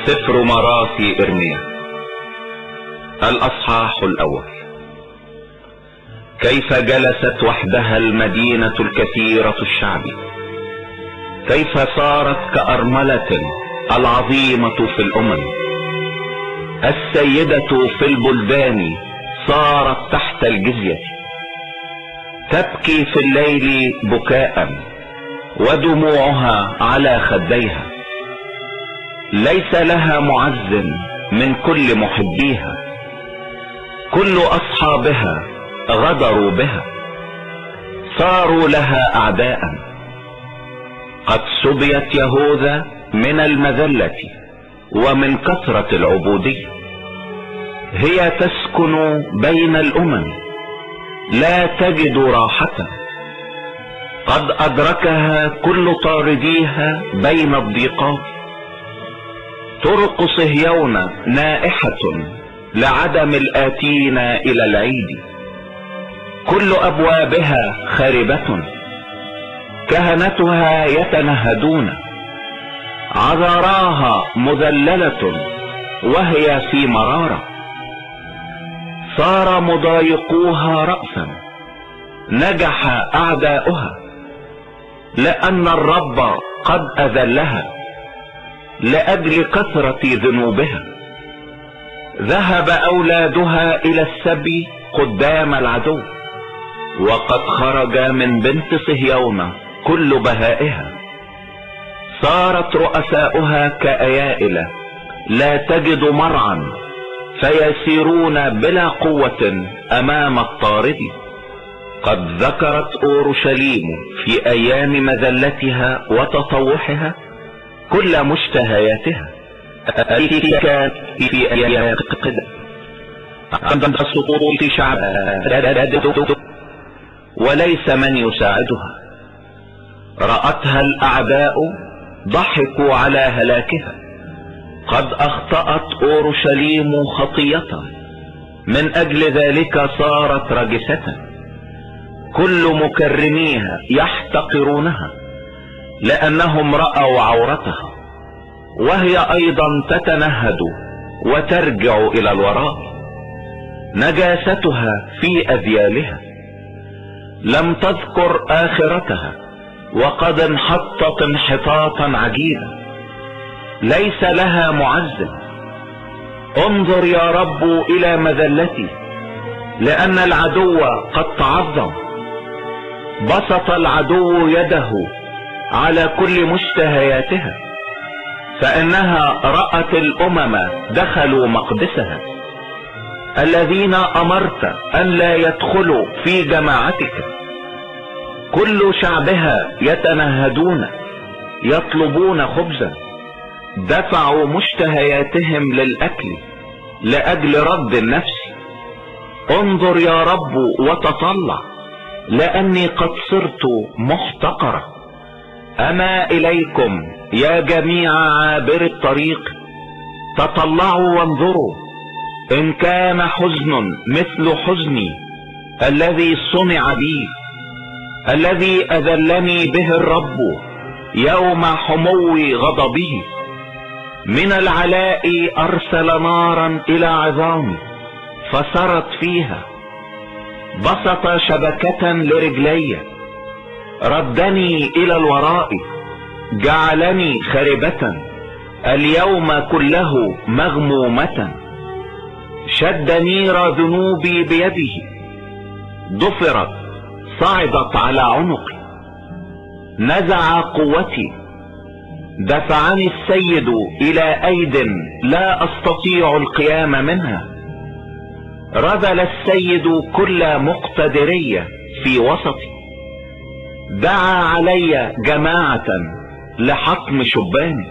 سفر مراسي إرميا الأصحاح الأول. كيف جلست وحدها المدينة الكثيرة الشعب، كيف صارت كأرملة العظيمة في الأمم، السيدة في البلدان صارت تحت الجزية، تبكي في الليل بكاء ودموعها على خديها، ليس لها معز من كل محبيها، كل أصحابها غدروا بها، صاروا لها أعداء. قد سبيت يهوذا من المذلة ومن كثرة العبودية، هي تسكن بين الأمم لا تجد راحة، قد أدركها كل طارديها بين الضيقات. طرق صهيون نائحة لعدم الآتين إلى العيد، كل أبوابها خاربة، كهنتها يتنهدون، عذراها مذللة وهي في مرارة، صار مضايقوها رأسا، نجح أعداؤها، لأن الرب قد أذلها لأجل كثرة ذنوبها. ذهب أولادها إلى السبي قدام العدو، وقد خرج من بنت صهيون كل بهائها. صارت رؤساؤها كأيائل لا تجد مرعا، فيسيرون بلا قوة أمام الطارد. قد ذكرت أورشليم في أيام مذلتها وتطوحها كل مشتهياتها التي كانت في أيام قدم، عند سقوط شعبها وليس من يساعدها. رأتها الأعداء ضحكوا على هلاكها. قد أخطأت أورشليم خطية، من أجل ذلك صارت رجسة. كل مكرميها يحتقرونها، لأنهم رأوا عورتها، وهي أيضا تتنهد وترجع إلى الوراء. نجاستها في أذيالها، لم تذكر آخرتها، وقد انحطت انحطاطا عجيبا، ليس لها معز. انظر يا رب إلى مذلتي، لأن العدو قد تعظم. بسط العدو يده على كل مشتهياتها، فإنها رأت الأمم دخلوا مقدسها، الذين أمرت أن لا يدخلوا في جماعتك. كل شعبها يتنهدون يطلبون خبزا، دفعوا مشتهياتهم للأكل لأجل رد النفس. انظر يا رب وتطلع، لأني قد صرت محتقرة. أما إليكم يا جميع عابر الطريق، تطلعوا وانظروا، إن كان حزن مثل حزني الذي صنع بي، الذي أذلني به الرب يوم حمو غضبه. من العلاء أرسل نارا إلى عظامي فسرت فيها. بسط شبكة لرجلي، ردني إلى الوراء، جعلني خربة اليوم كله مغمومة. شد نير ذنوبي بيده، ضفرت صعدت على عنقي. نزع قوتي، دفعني السيد إلى أيد لا أستطيع القيام منها. رذل السيد كل مقتدرية في وسطي، دعا علي جماعة لحطم شباني.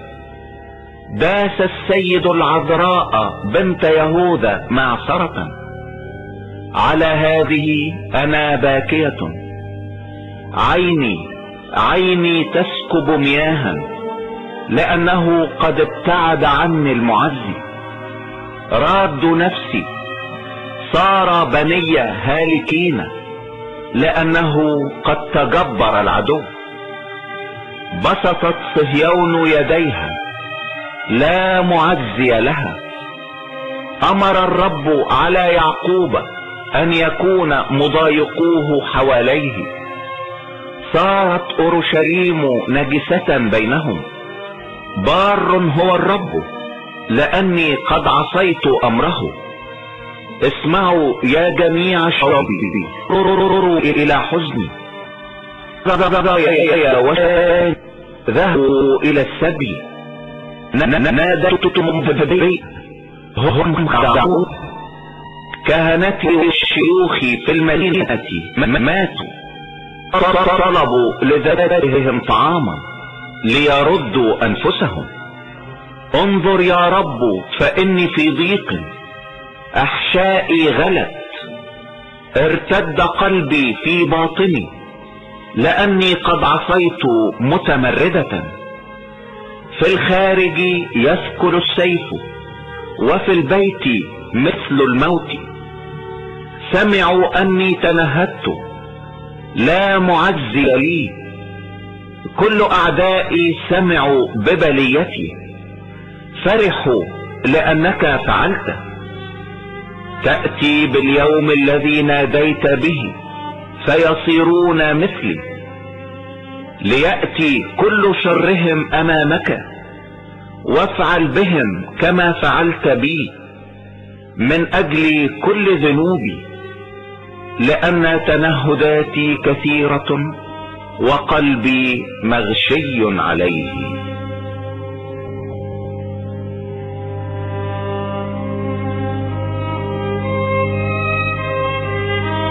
داس السيد العذراء بنت يهوذا معصرة. على هذه أنا باكية، عيني تسكب مياها، لأنه قد ابتعد عني المعزي. راد نفسي، صار بني هالكين، لأنه قد تجبر العدو. بسطت صهيون يديها، لا معزي لها. امر الرب على يعقوب ان يكون مضايقوه حواليه. صارت اورشليم نجسة بينهم. بار هو الرب لاني قد عصيت امره. اسمعوا يا جميع شعبي، الى حزني. ذهبوا الى السبي. ناديتم بي، هم خدعوا. كهنتي والشيوخ في المدينة ماتوا. طلبوا لذاتهم طعاما ليردوا انفسهم. انظر يا رب فاني في ضيق، احشائي غلت. ارتد قلبي في باطني لاني قد عصيت متمردة. في الخارج يثكل السيف وفي البيت مثل الموت. سمعوا اني تنهدت، لا معزي لي. كل اعدائي سمعوا ببليتي، فرحوا لانك فعلت. تأتي باليوم الذي ناديت به فيصيرون مثلي. ليأتي كل شرهم امامك، وافعل بهم كما فعلت بي، من اجل كل ذنوبي، لان تنهداتي كثيرة وقلبي مغشي عليه.